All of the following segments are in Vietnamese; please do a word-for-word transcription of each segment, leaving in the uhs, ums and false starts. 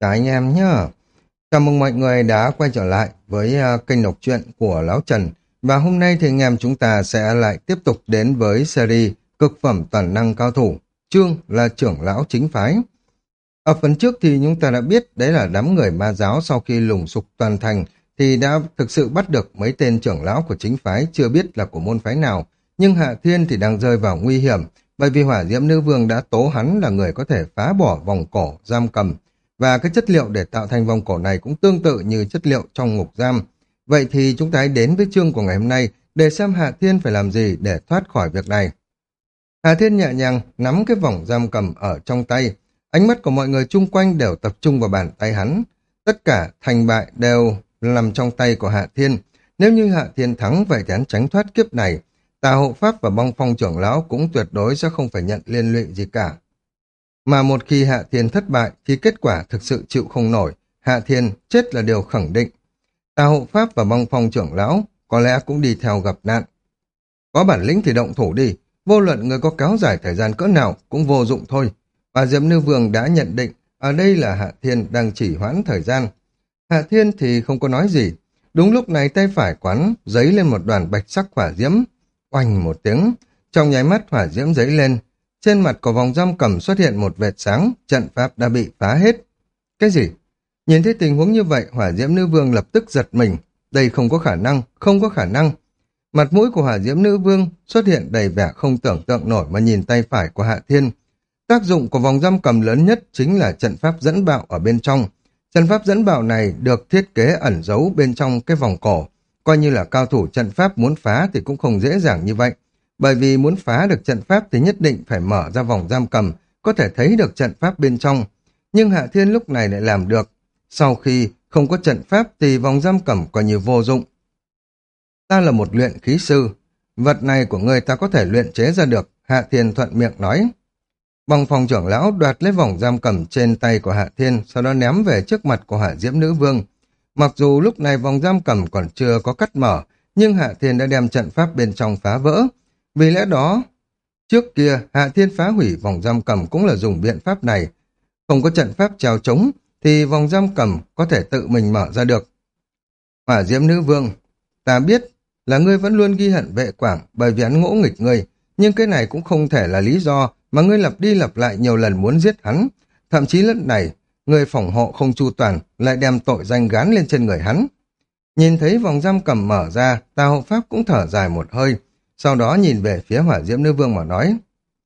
Cả anh em nhá. Chào mừng mọi người đã quay trở lại với à, kênh đọc truyện của Lão Trần. Và hôm nay thì anh em chúng ta sẽ lại tiếp tục đến với series Cực phẩm toàn năng cao thủ. Chương là trưởng lão chính phái. Ở phần trước thì chúng ta đã biết đấy là đám người ma giáo sau khi lùng sục toàn thành thì đã thực sự bắt được mấy tên trưởng lão của chính phái chưa biết là của môn phái nào. Nhưng Hạ Thiên thì đang rơi vào nguy hiểm bởi vì Hỏa Diễm Nữ Vương đã tố hắn là người có thể phá bỏ vòng cổ giam cầm. Và cái chất liệu để tạo thành vòng cổ này cũng tương tự như chất liệu trong ngục giam. Vậy thì chúng ta hãy đến với chương của ngày hôm nay để xem Hạ Thiên phải làm gì để thoát khỏi việc này. Hạ Thiên nhẹ nhàng nắm cái vòng giam cầm ở trong tay. Ánh mắt của mọi người chung quanh đều tập trung vào bàn tay hắn. Tất cả thành bại đều nằm trong tay của Hạ Thiên. Nếu như Hạ Thiên thắng vậy thì hắn tránh thoát kiếp này. Tà hộ pháp và băng phong trưởng lão cũng tuyệt đối sẽ không phải nhận liên lụy gì cả. Mà một khi Hạ Thiên thất bại thì kết quả thực sự chịu không nổi. Hạ Thiên chết là điều khẳng định. Tà hộ pháp và băng phong trưởng lão có lẽ cũng đi theo gặp nạn. Có bản lĩnh thì động thủ đi. Vô luận người có kéo dài thời gian cỡ nào cũng vô dụng thôi. Và Diệm Nữ Vương đã nhận định ở đây là Hạ Thiên đang chỉ hoãn thời gian. Hạ Thiên thì không có nói gì. Đúng lúc này tay phải quán giấy lên một đoàn bạch sắc hỏa diễm. Oanh một tiếng. Trong nháy mắt hỏa diễm giấy lên. Trên mặt của vòng giam cầm xuất hiện một vệt sáng. Trận pháp đã bị phá hết. Cái gì? Nhìn thấy tình huống như vậy, Hỏa Diễm Nữ Vương lập tức giật mình. Đây không có khả năng, không có khả năng. Mặt mũi của Hỏa Diễm Nữ Vương xuất hiện đầy vẻ không tưởng tượng nổi mà nhìn tay phải của Hạ Thiên. Tác dụng của vòng giam cầm lớn nhất chính là trận pháp dẫn bạo ở bên trong. Trận pháp dẫn bạo này được thiết kế ẩn giấu bên trong cái vòng cổ. Coi như là cao thủ trận pháp muốn phá thì cũng không dễ dàng như vậy. Bởi vì muốn phá được trận pháp thì nhất định phải mở ra vòng giam cầm, có thể thấy được trận pháp bên trong. Nhưng Hạ Thiên lúc này lại làm được. Sau khi không có trận pháp thì vòng giam cầm coi như vô dụng. Ta là một luyện khí sư. Vật này của người ta có thể luyện chế ra được, Hạ Thiên thuận miệng nói. Băng phong trưởng lão đoạt lấy vòng giam cầm trên tay của Hạ Thiên, sau đó ném về trước mặt của Hỏa Diễm Nữ Vương. Mặc dù lúc này vòng giam cầm còn chưa có cắt mở, nhưng Hạ Thiên đã đem trận pháp bên trong phá vỡ. Vì lẽ đó, trước kia Hạ Thiên phá hủy vòng giam cầm cũng là dùng biện pháp này. Không có trận pháp treo chống thì vòng giam cầm có thể tự mình mở ra được. Hỏa Diễm Nữ Vương, ta biết là ngươi vẫn luôn ghi hận Vệ Quảng bởi vì hắn ngỗ nghịch ngươi, nhưng cái này cũng không thể là lý do mà ngươi lặp đi lặp lại nhiều lần muốn giết hắn. Thậm chí lần này, ngươi phòng hộ không chu toàn lại đem tội danh gán lên trên người hắn. Nhìn thấy vòng giam cầm mở ra, Tà hộ pháp cũng thở dài một hơi. Sau đó nhìn về phía Hỏa Diễm Nữ Vương mà nói.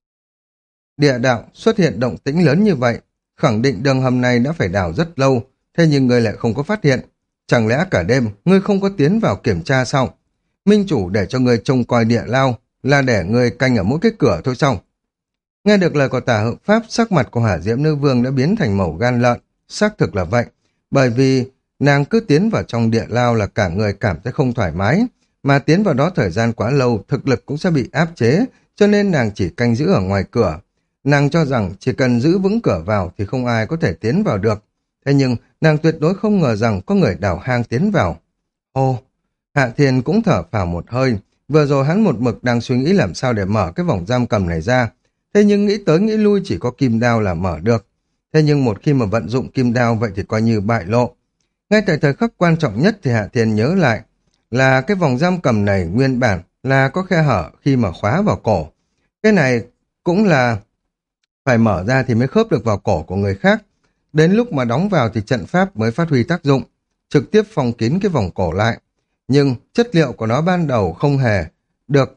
Địa đạo xuất hiện động tĩnh lớn như vậy, khẳng định đường hầm này đã phải đào rất lâu, thế nhưng ngươi lại không có phát hiện. Chẳng lẽ cả đêm ngươi không có tiến vào kiểm tra sao? Minh chủ để cho ngươi trông coi địa lao là để ngươi canh ở mỗi cái cửa thôi sao? Nghe được lời của Tà hộ pháp, sắc mặt của Hỏa Diễm Nữ Vương đã biến thành màu gan lợn. Xác thực là vậy, bởi vì nàng cứ tiến vào trong địa lao là cả người cảm thấy không thoải mái. Mà tiến vào đó thời gian quá lâu, thực lực cũng sẽ bị áp chế, cho nên nàng chỉ canh giữ ở ngoài cửa. Nàng cho rằng chỉ cần giữ vững cửa vào thì không ai có thể tiến vào được. Thế nhưng nàng tuyệt đối không ngờ rằng có người đào hang tiến vào. Ô, Hạ Thiên cũng thở phào một hơi. Vừa rồi hắn một mực đang suy nghĩ làm sao để mở cái vòng giam cầm này ra. Thế nhưng nghĩ tới nghĩ lui chỉ có kim đao là mở được. Thế nhưng một khi mà vận dụng kim đao vậy thì coi như bại lộ. Ngay tại thời khắc quan trọng nhất thì Hạ Thiên nhớ lại là cái vòng giam cầm này nguyên bản là có khe hở khi mà khóa vào cổ. Cái này cũng là phải mở ra thì mới khớp được vào cổ của người khác. Đến lúc mà đóng vào thì trận pháp mới phát huy tác dụng, trực tiếp phong kín cái vòng cổ lại. Nhưng chất liệu của nó ban đầu không hề được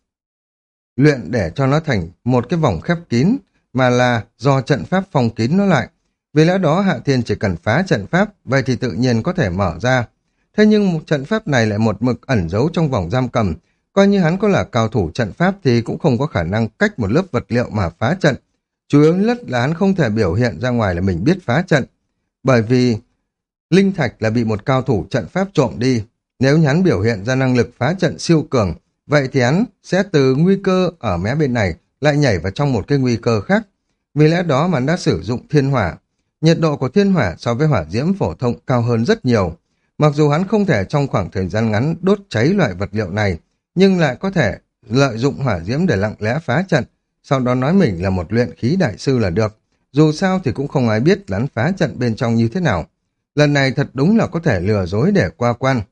luyện để cho nó thành một cái vòng khép kín, mà là do trận pháp phong kín nó lại. Vì lẽ đó Hạ Thiên chỉ cần phá trận pháp, vậy thì tự nhiên có thể mở ra. Thế nhưng một trận pháp này lại một mực ẩn giấu trong vòng giam cầm. Coi như hắn có là cao thủ trận pháp thì cũng không có khả năng cách một lớp vật liệu mà phá trận. Chủ yếu nhất là hắn không thể biểu hiện ra ngoài là mình biết phá trận. Bởi vì linh thạch là bị một cao thủ trận pháp trộm đi. Nếu hắn biểu hiện ra năng lực phá trận siêu cường, vậy thì hắn sẽ từ nguy cơ ở mé bên này lại nhảy vào trong một cái nguy cơ khác. Vì lẽ đó mà hắn đã sử dụng thiên hỏa. Nhiệt độ của thiên hỏa so với hỏa diễm phổ thông cao hơn rất nhiều. Mặc dù hắn không thể trong khoảng thời gian ngắn đốt cháy loại vật liệu này, nhưng lại có thể lợi dụng hỏa diễm để lặng lẽ phá trận, sau đó nói mình là một luyện khí đại sư là được. dù sao thì cũng không ai biết lắn phá trận bên trong như thế nào. Lần này thật đúng là có thể lừa dối để qua quan.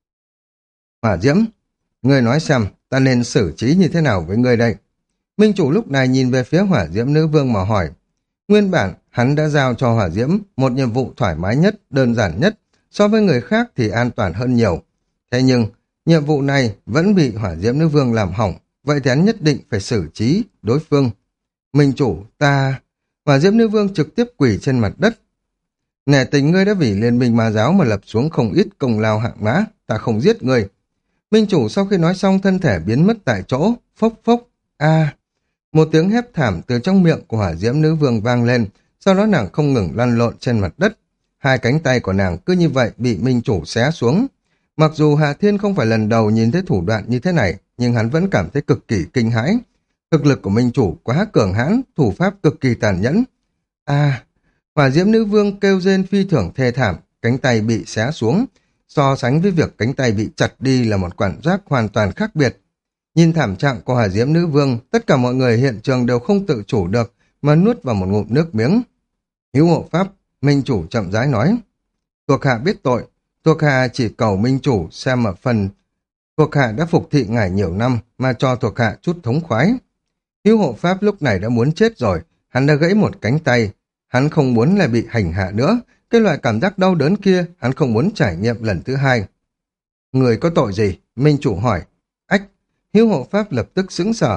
Hỏa Diễm, ngươi nói xem, ta nên xử trí như thế nào với ngươi đây? Minh chủ lúc này nhìn về phía Hỏa Diễm nữ vương mà hỏi. Nguyên bản, hắn đã giao cho Hỏa Diễm một nhiệm vụ thoải mái nhất, đơn giản nhất, so với người khác thì an toàn hơn nhiều. Thế nhưng, nhiệm vụ này vẫn bị Hỏa Diễm nữ vương làm hỏng, vậy thì hắn nhất định phải xử trí đối phương. Minh chủ, ta... Hỏa Diễm nữ vương trực tiếp quỳ trên mặt đất. Nể tình ngươi đã vì liên minh ma giáo mà lập xuống không ít công lao hạng mã, ta không giết ngươi. Minh chủ sau khi nói xong thân thể biến mất tại chỗ, phốc phốc, a một tiếng hét thảm từ trong miệng của Hỏa Diễm nữ vương vang lên, sau đó nàng không ngừng lăn lộn trên mặt đất. Hai cánh tay của nàng cứ như vậy bị Minh chủ xé xuống. Mặc dù Hà Thiên không phải lần đầu nhìn thấy thủ đoạn như thế này, nhưng hắn vẫn cảm thấy cực kỳ kinh hãi. Thực lực của Minh chủ quá cường hãn, thủ pháp cực kỳ tàn nhẫn. A, Hỏa Diễm nữ vương kêu rên phi thường thê thảm, cánh tay bị xé xuống. So sánh với việc cánh tay bị chặt đi là một cảm giác hoàn toàn khác biệt. Nhìn thảm trạng của Hỏa Diễm nữ vương, tất cả mọi người hiện trường đều không tự chủ được mà nuốt vào một ngụm nước miếng. Hữu hộ pháp, Minh chủ chậm rãi nói. Thuộc hạ biết tội, thuộc hạ chỉ cầu Minh chủ xem ở phần thuộc hạ đã phục thị ngài nhiều năm mà cho thuộc hạ chút thống khoái. Hữu hộ pháp lúc này đã muốn chết rồi, hắn đã gãy một cánh tay, hắn không muốn lại bị hành hạ nữa, cái loại cảm giác đau đớn kia hắn không muốn trải nghiệm lần thứ hai. Người có tội gì? Minh chủ hỏi. Ách, Hữu hộ pháp lập tức sững sờ.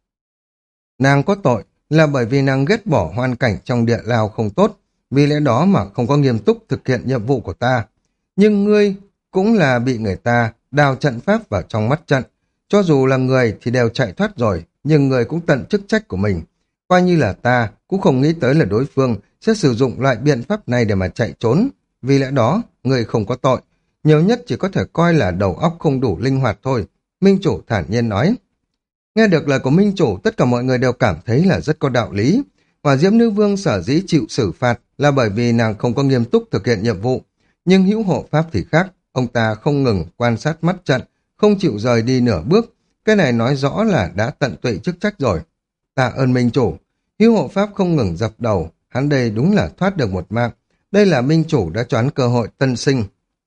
Nàng có tội là bởi vì nàng ghét bỏ hoàn cảnh trong địa lao không tốt, vì lẽ đó mà không có nghiêm túc thực hiện nhiệm vụ của ta. Nhưng ngươi cũng là bị người ta đào trận pháp vào trong mắt trận. Cho dù là người thì đều chạy thoát rồi, nhưng người cũng tận chức trách của mình. Coi như là ta cũng không nghĩ tới là đối phương sẽ sử dụng loại biện pháp này để mà chạy trốn. Vì lẽ đó, người không có tội. Nhiều nhất chỉ có thể coi là đầu óc không đủ linh hoạt thôi. Minh chủ thản nhiên nói. Nghe được lời của Minh chủ, tất cả mọi người đều cảm thấy là rất có đạo lý. Hỏa Diễm nữ vương sở dĩ chịu xử phạt là bởi vì nàng không có nghiêm túc thực hiện nhiệm vụ. Nhưng Hữu hộ pháp thì khác, ông ta không ngừng quan sát mắt trận, không chịu rời đi nửa bước. Cái này nói rõ là đã tận tụy chức trách rồi. Tạ ơn Minh chủ. Hữu hộ pháp không ngừng dập đầu, hắn đây đúng là thoát được một mạng. Đây là Minh chủ đã cho hắn cơ hội tân sinh.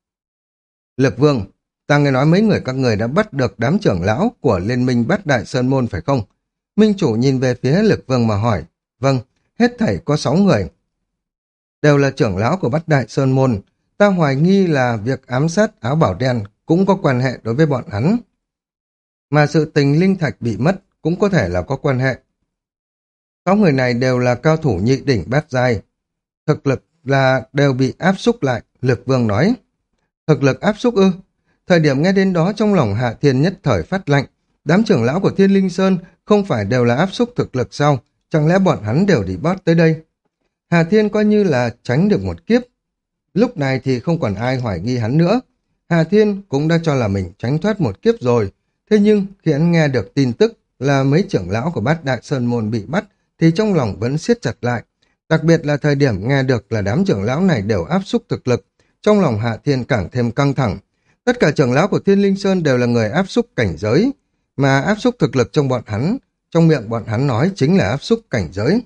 Lực vương, ta nghe nói mấy người các người đã bắt được đám trưởng lão của Liên minh Bát Đại Sơn Môn phải không? Minh chủ nhìn về phía Lực vương mà hỏi. Vâng, hết thảy có sáu người. Đều là trưởng lão của Bát Đại Sơn Môn. Ta hoài nghi là việc ám sát áo bảo đen cũng có quan hệ đối với bọn hắn. Mà sự tình linh thạch bị mất cũng có thể là có quan hệ. Sáu người này đều là cao thủ nhị đỉnh bát giai. Thực lực là đều bị áp xúc lại, Lực vương nói. Thực lực áp xúc ư? Thời điểm nghe đến đó trong lòng Hạ Thiên nhất thời phát lạnh. Đám trưởng lão của Thiên Linh Sơn không phải đều là áp xúc thực lực sao? Chẳng lẽ bọn hắn đều đi bót tới đây? Hà Thiên coi như là tránh được một kiếp. Lúc này thì không còn ai hoài nghi hắn nữa. Hà Thiên cũng đã cho là mình tránh thoát một kiếp rồi. Thế nhưng khi hắn nghe được tin tức là mấy trưởng lão của Bát Đại Sơn Môn bị bắt thì trong lòng vẫn siết chặt lại. Đặc biệt là thời điểm nghe được là đám trưởng lão này đều áp xúc thực lực. Trong lòng Hạ Thiên càng thêm căng thẳng. Tất cả trưởng lão của Thiên Linh Sơn đều là người áp xúc cảnh giới. Mà áp xúc thực lực trong bọn hắn, trong miệng bọn hắn nói chính là áp xúc cảnh giới.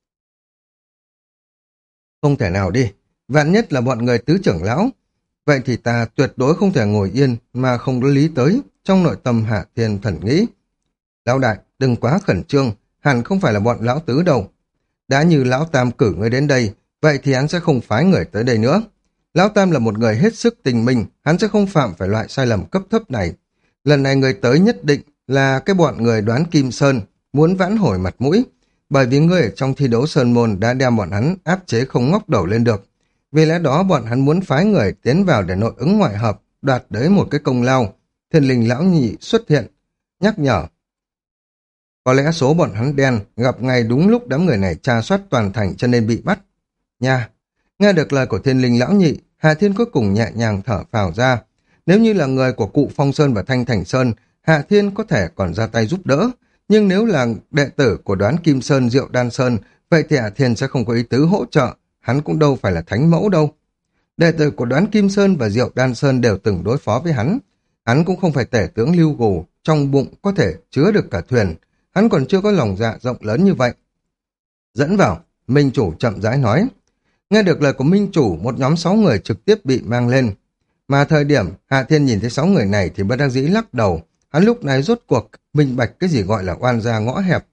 Không thể nào đi. Vạn nhất là bọn người tứ trưởng lão. Vậy thì ta tuyệt đối không thể ngồi yên mà không có lý tới. Trong nội tâm Hạ Thiên thần nghĩ. Lão đại, đừng quá khẩn trương. Hẳn không phải là bọn lão tứ đâu. Đã như lão tam cử người đến đây, vậy thì hắn sẽ không phái người tới đây nữa. Lão tam là một người hết sức tình minh, hắn sẽ không phạm phải loại sai lầm cấp thấp này. Lần này người tới nhất định là cái bọn người đoán Kim Sơn, muốn vãn hồi mặt mũi. Bởi vì người ở trong thi đấu Sơn Môn đã đem bọn hắn áp chế không ngóc đầu lên được. Vì lẽ đó bọn hắn muốn phái người tiến vào để nội ứng ngoại hợp, đoạt tới một cái công lao. Thiên linh lão nhị xuất hiện, nhắc nhở. Có lẽ số bọn hắn đen gặp ngay đúng lúc đám người này tra soát toàn thành cho nên bị bắt. Nha, nghe được lời của thiên linh lão nhị, Hà Thiên cuối cùng nhẹ nhàng thở phào ra. Nếu như là người của cụ Phong Sơn và Thanh Thành Sơn, Hà Thiên có thể còn ra tay giúp đỡ. Nhưng nếu là đệ tử của đoán Kim Sơn, Diệu Đan Sơn, vậy thì Hà Thiên sẽ không có ý tứ hỗ trợ. Hắn cũng đâu phải là thánh mẫu đâu. Đệ tử của đoán Kim Sơn và Diệu Đan Sơn đều từng đối phó với hắn. Hắn cũng không phải tể tướng lưu gù, trong bụng có thể chứa được cả thuyền. Hắn còn chưa có lòng dạ rộng lớn như vậy. Dẫn vào, Minh chủ chậm rãi nói. Nghe được lời của Minh chủ, một nhóm sáu người trực tiếp bị mang lên. Mà thời điểm Hạ Thiên nhìn thấy sáu người này thì bất đắc dĩ lắc đầu. Hắn lúc này rốt cuộc minh bạch cái gì gọi là oan gia ngõ hẹp.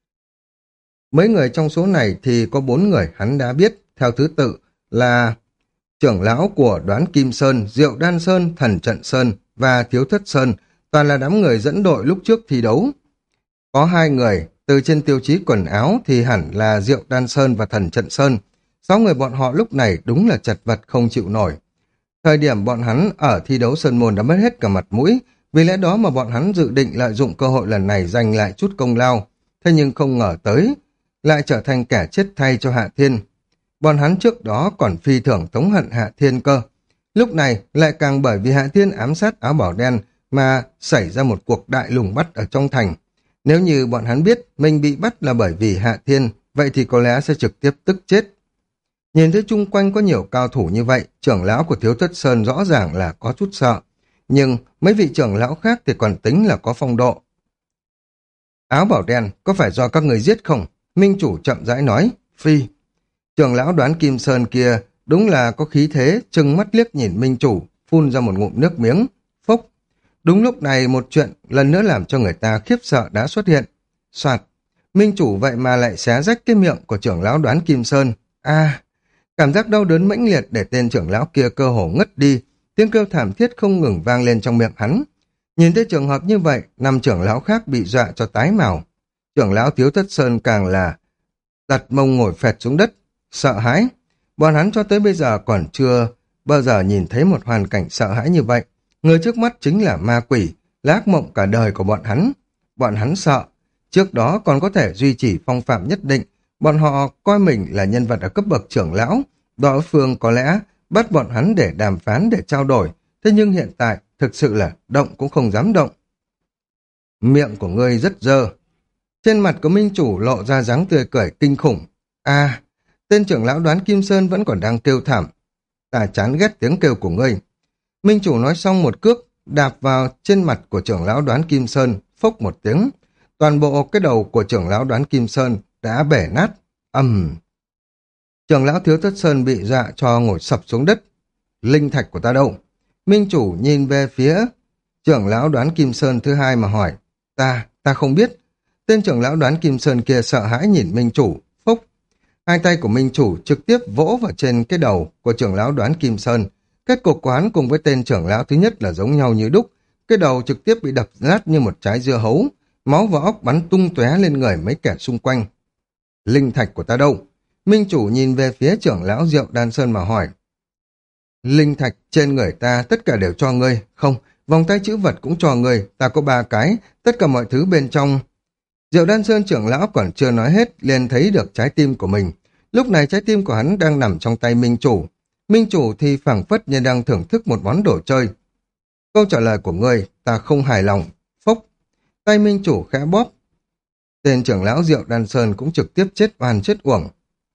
Mấy người trong số này thì có bốn người hắn đã biết, theo thứ tự là trưởng lão của Đoán Kim Sơn, Diệu Đan Sơn, Thần Trận Sơn và Thiếu Thất Sơn, toàn là đám người dẫn đội lúc trước thi đấu. Có hai người, từ trên tiêu chí quần áo thì hẳn là Diệu Đan Sơn và Thần Trận Sơn. Sáu người bọn họ lúc này đúng là chật vật không chịu nổi. Thời điểm bọn hắn ở thi đấu Sơn Môn đã mất hết cả mặt mũi, vì lẽ đó mà bọn hắn dự định lợi dụng cơ hội lần này giành lại chút công lao. Thế nhưng không ngờ tới, lại trở thành kẻ chết thay cho Hạ Thiên. Bọn hắn trước đó còn phi thường thống hận Hạ Thiên cơ. Lúc này lại càng bởi vì Hạ Thiên ám sát áo bảo đen mà xảy ra một cuộc đại lùng bắt ở trong thành. Nếu như bọn hắn biết mình bị bắt là bởi vì Hạ Thiên, vậy thì có lẽ sẽ trực tiếp tức chết. Nhìn thấy chung quanh có nhiều cao thủ như vậy, trưởng lão của Thiếu Thất Sơn rõ ràng là có chút sợ. Nhưng mấy vị trưởng lão khác thì còn tính là có phong độ. Áo bảo đen, có phải do các người giết không? Minh chủ chậm rãi nói, phi. Trưởng lão Đoán Kim Sơn kia đúng là có khí thế, trừng mắt liếc nhìn Minh chủ, phun ra một ngụm nước miếng, phốc. Đúng lúc này một chuyện lần nữa làm cho người ta khiếp sợ đã xuất hiện. Soạt, Minh chủ vậy mà lại xé rách cái miệng của trưởng lão Đoán Kim Sơn. A, cảm giác đau đớn mãnh liệt để tên trưởng lão kia cơ hồ ngất đi, tiếng kêu thảm thiết không ngừng vang lên trong miệng hắn. Nhìn thấy trường hợp như vậy, năm trưởng lão khác bị dọa cho tái màu. Trưởng lão Thiếu Thất Sơn càng là đặt mông ngồi phẹt xuống đất, sợ hãi. Bọn hắn cho tới bây giờ còn chưa bao giờ nhìn thấy một hoàn cảnh sợ hãi như vậy. Người trước mắt chính là ma quỷ, là ác mộng cả đời của bọn hắn. Bọn hắn sợ. Trước đó còn có thể duy trì phong phạm nhất định. Bọn họ coi mình là nhân vật ở cấp bậc trưởng lão. Đối phương có lẽ bắt bọn hắn để đàm phán, để trao đổi. Thế nhưng hiện tại thực sự là động cũng không dám động. Miệng của ngươi rất dơ. Trên mặt của Minh chủ lộ ra dáng tươi cười kinh khủng. À, tên trưởng lão Đoán Kim Sơn vẫn còn đang kêu thảm. Ta chán ghét tiếng kêu của ngươi. Minh chủ nói xong một cước, đạp vào trên mặt của trưởng lão Đoán Kim Sơn, phốc một tiếng. Toàn bộ cái đầu của trưởng lão Đoán Kim Sơn đã bể nát. Ầm. Trưởng lão Thiếu Thất Sơn bị dọa cho ngồi sập xuống đất. Linh thạch của ta đâu? Minh chủ nhìn về phía trưởng lão Đoán Kim Sơn thứ hai mà hỏi. Ta, ta không biết. Tên trưởng lão Đoán Kim Sơn kia sợ hãi nhìn Minh chủ, phốc. Hai tay của Minh chủ trực tiếp vỗ vào trên cái đầu của trưởng lão Đoán Kim Sơn. Kết cục của hắn cùng với tên trưởng lão thứ nhất là giống nhau như đúc. Cái đầu trực tiếp bị đập nát như một trái dưa hấu. Máu và óc bắn tung tóe lên người mấy kẻ xung quanh. Linh thạch của ta đâu? Minh chủ nhìn về phía trưởng lão Diệu Đan Sơn mà hỏi. Linh thạch trên người ta tất cả đều cho ngươi. Không, vòng tay chữ vật cũng cho ngươi. Ta có ba cái, tất cả mọi thứ bên trong. Diệu Đan Sơn trưởng lão còn chưa nói hết, liền thấy được trái tim của mình. Lúc này trái tim của hắn đang nằm trong tay Minh chủ. Minh chủ thì phảng phất như đang thưởng thức một món đồ chơi. Câu trả lời của ngươi, ta không hài lòng. Phốc. Tay Minh chủ khẽ bóp. Tên trưởng lão Diệu Đan Sơn cũng trực tiếp chết oan chết uổng.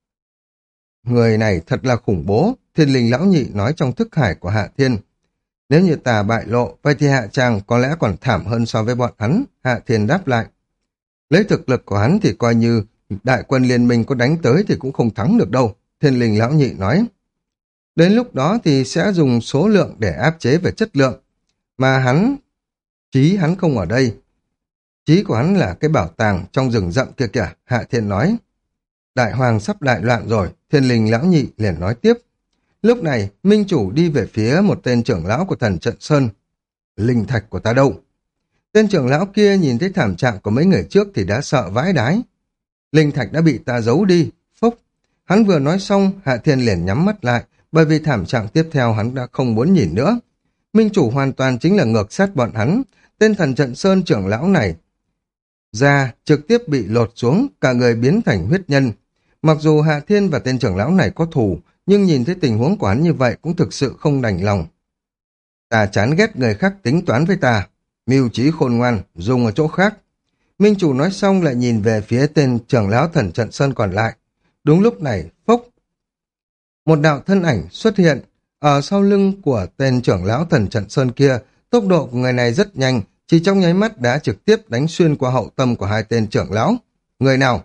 Người này thật là khủng bố, Thiên Linh lão nhị nói trong thức hải của Hạ Thiên. Nếu như ta bại lộ, vậy thì Hạ Tràng có lẽ còn thảm hơn so với bọn hắn, Hạ Thiên đáp lại. Lấy thực lực của hắn thì coi như đại quân liên minh có đánh tới thì cũng không thắng được đâu, Thiên Linh lão nhị nói. Đến lúc đó thì sẽ dùng số lượng để áp chế về chất lượng, mà hắn, trí hắn không ở đây. Trí của hắn là cái bảo tàng trong rừng rậm kia kìa, Hạ Thiên nói. Đại hoàng sắp đại loạn rồi, Thiên Linh lão nhị liền nói tiếp. Lúc này, Minh chủ đi về phía một tên trưởng lão của Thần Trận Sơn. Linh thạch của ta đâu? Tên trưởng lão kia nhìn thấy thảm trạng của mấy người trước thì đã sợ vãi đái. Linh thạch đã bị ta giấu đi, phốc. Hắn vừa nói xong, Hạ Thiên liền nhắm mắt lại, bởi vì thảm trạng tiếp theo hắn đã không muốn nhìn nữa. Minh chủ hoàn toàn chính là ngược sát bọn hắn. Tên Thần Trận Sơn trưởng lão này da trực tiếp bị lột xuống, cả người biến thành huyết nhân. Mặc dù Hạ Thiên và tên trưởng lão này có thù, nhưng nhìn thấy tình huống của hắn như vậy cũng thực sự không đành lòng. Ta chán ghét người khác tính toán với ta, mưu trí khôn ngoan, dùng ở chỗ khác. Minh chủ nói xong lại nhìn về phía tên trưởng lão Thần Trận Sơn còn lại. Đúng lúc này, phốc. Một đạo thân ảnh xuất hiện ở sau lưng của tên trưởng lão Thần Trận Sơn kia. Tốc độ của người này rất nhanh, chỉ trong nháy mắt đã trực tiếp đánh xuyên qua hậu tâm của hai tên trưởng lão. Người nào?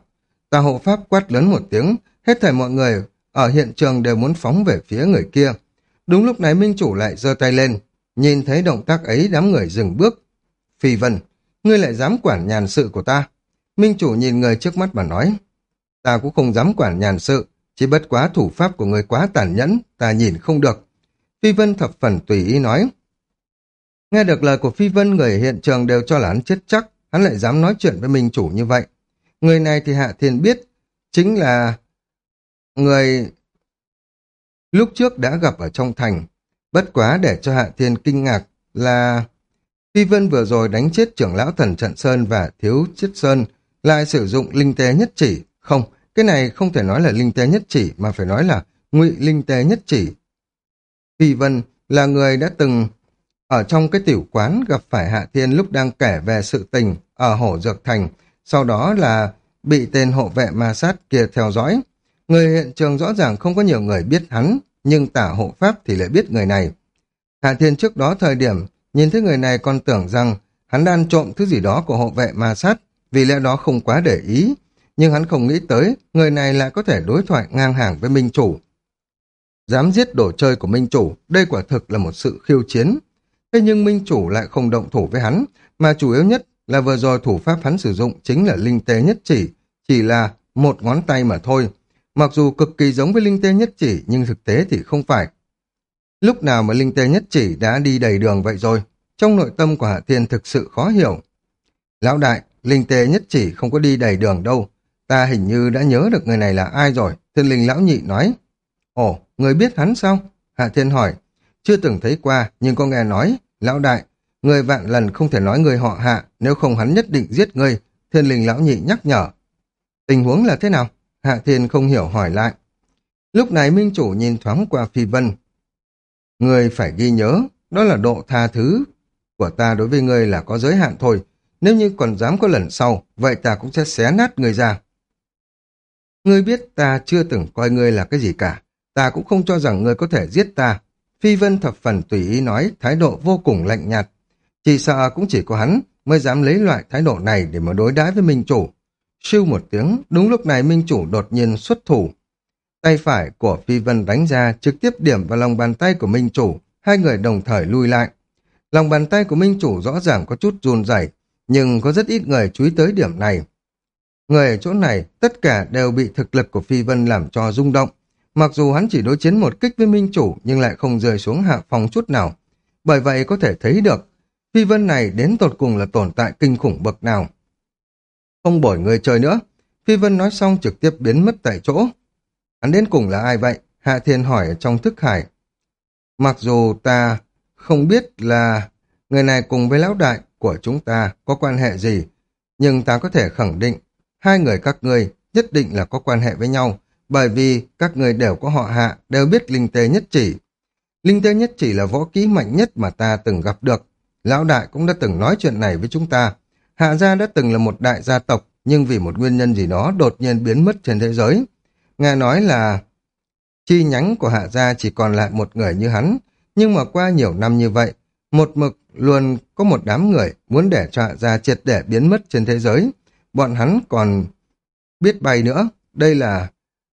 Tà hộ pháp quát lớn một tiếng, hết thảy mọi người ở hiện trường đều muốn phóng về phía người kia. Đúng lúc này minh chủ lại giơ tay lên, nhìn thấy động tác ấy đám người dừng bước. Phi Vân, ngươi lại dám quản nhàn sự của ta. Minh chủ nhìn người trước mắt mà nói, ta cũng không dám quản nhàn sự, chỉ bất quá thủ pháp của người quá tàn nhẫn, ta nhìn không được. Phi Vân thập phần tùy ý nói. Nghe được lời của Phi Vân, người hiện trường đều cho là hắn chết chắc, hắn lại dám nói chuyện với minh chủ như vậy. Người này thì Hạ Thiên biết, chính là người lúc trước đã gặp ở trong thành. Bất quá để cho Hạ Thiên kinh ngạc là Phi Vân vừa rồi đánh chết trưởng lão thần Trận Sơn và thiếu chết Sơn, lại sử dụng linh tế nhất chỉ. Không, cái này không thể nói là linh tế nhất chỉ, mà phải nói là ngụy linh tế nhất chỉ. Phi Vân là người đã từng ở trong cái tiểu quán gặp phải Hạ Thiên lúc đang kể về sự tình ở Hổ Dược Thành, sau đó là bị tên hộ vệ ma sát kia theo dõi. Người hiện trường rõ ràng không có nhiều người biết hắn, nhưng tả hộ pháp thì lại biết người này. Hạ Thiên trước đó thời điểm nhìn thấy người này còn tưởng rằng hắn đang trộm thứ gì đó của hộ vệ ma sát, vì lẽ đó không quá để ý, nhưng hắn không nghĩ tới người này lại có thể đối thoại ngang hàng với minh chủ. Dám giết đồ chơi của minh chủ, đây quả thực là một sự khiêu chiến. Thế nhưng minh chủ lại không động thủ với hắn, mà chủ yếu nhất là vừa rồi thủ pháp hắn sử dụng chính là linh tế nhất chỉ, chỉ là một ngón tay mà thôi. Mặc dù cực kỳ giống với linh tế nhất chỉ, nhưng thực tế thì không phải. Lúc nào mà linh tế nhất chỉ đã đi đầy đường vậy rồi? Trong nội tâm của Hạ Thiên thực sự khó hiểu. Lão đại, linh tế nhất chỉ không có đi đầy đường đâu. Ta hình như đã nhớ được người này là ai rồi, Thiên Linh lão nhị nói. Ồ, người biết hắn sao? Hạ Thiên hỏi. Chưa từng thấy qua, nhưng có nghe nói. Lão đại, người vạn lần không thể nói người họ Hạ, nếu không hắn nhất định giết ngươi, Thiên Linh lão nhị nhắc nhở. Tình huống là thế nào? Hạ Thiên không hiểu hỏi lại. Lúc này minh chủ nhìn thoáng qua Phi Vân. Ngươi phải ghi nhớ, đó là độ tha thứ của ta đối với ngươi là có giới hạn thôi. Nếu như còn dám có lần sau, vậy ta cũng sẽ xé nát ngươi ra. Ngươi biết ta chưa từng coi ngươi là cái gì cả. Ta cũng không cho rằng ngươi có thể giết ta. Phi Vân thập phần tùy ý nói, thái độ vô cùng lạnh nhạt. Chỉ sợ cũng chỉ có hắn mới dám lấy loại thái độ này để mà đối đãi với minh chủ. Siêu một tiếng, đúng lúc này minh chủ đột nhiên xuất thủ. Tay phải của Phi Vân đánh ra trực tiếp điểm vào lòng bàn tay của minh chủ, hai người đồng thời lui lại. Lòng bàn tay của minh chủ rõ ràng có chút run rẩy, nhưng có rất ít người chú ý tới điểm này. Người ở chỗ này tất cả đều bị thực lực của Phi Vân làm cho rung động. Mặc dù hắn chỉ đối chiến một kích với minh chủ nhưng lại không rơi xuống hạ phòng chút nào. Bởi vậy có thể thấy được Phi Vân này đến tột cùng là tồn tại kinh khủng bậc nào. Không bổi người chơi nữa. Phi Vân nói xong trực tiếp biến mất tại chỗ. Hắn đến cùng là ai vậy? Hạ Thiên hỏi ở trong thức hải. Mặc dù ta không biết là người này cùng với lão đại của chúng ta có quan hệ gì, nhưng ta có thể khẳng định hai người các ngươi nhất định là có quan hệ với nhau, bởi vì các ngươi đều có họ Hạ, đều biết linh tế nhất chỉ. Linh tế nhất chỉ là võ kỹ mạnh nhất mà ta từng gặp được. Lão đại cũng đã từng nói chuyện này với chúng ta. Hạ gia đã từng là một đại gia tộc, nhưng vì một nguyên nhân gì đó đột nhiên biến mất trên thế giới. Nghe nói là chi nhánh của Hạ gia chỉ còn lại một người như hắn, nhưng mà qua nhiều năm như vậy, một mực luôn có một đám người muốn để cho Hạ gia triệt để biến mất trên thế giới. Bọn hắn còn biết bay nữa, đây là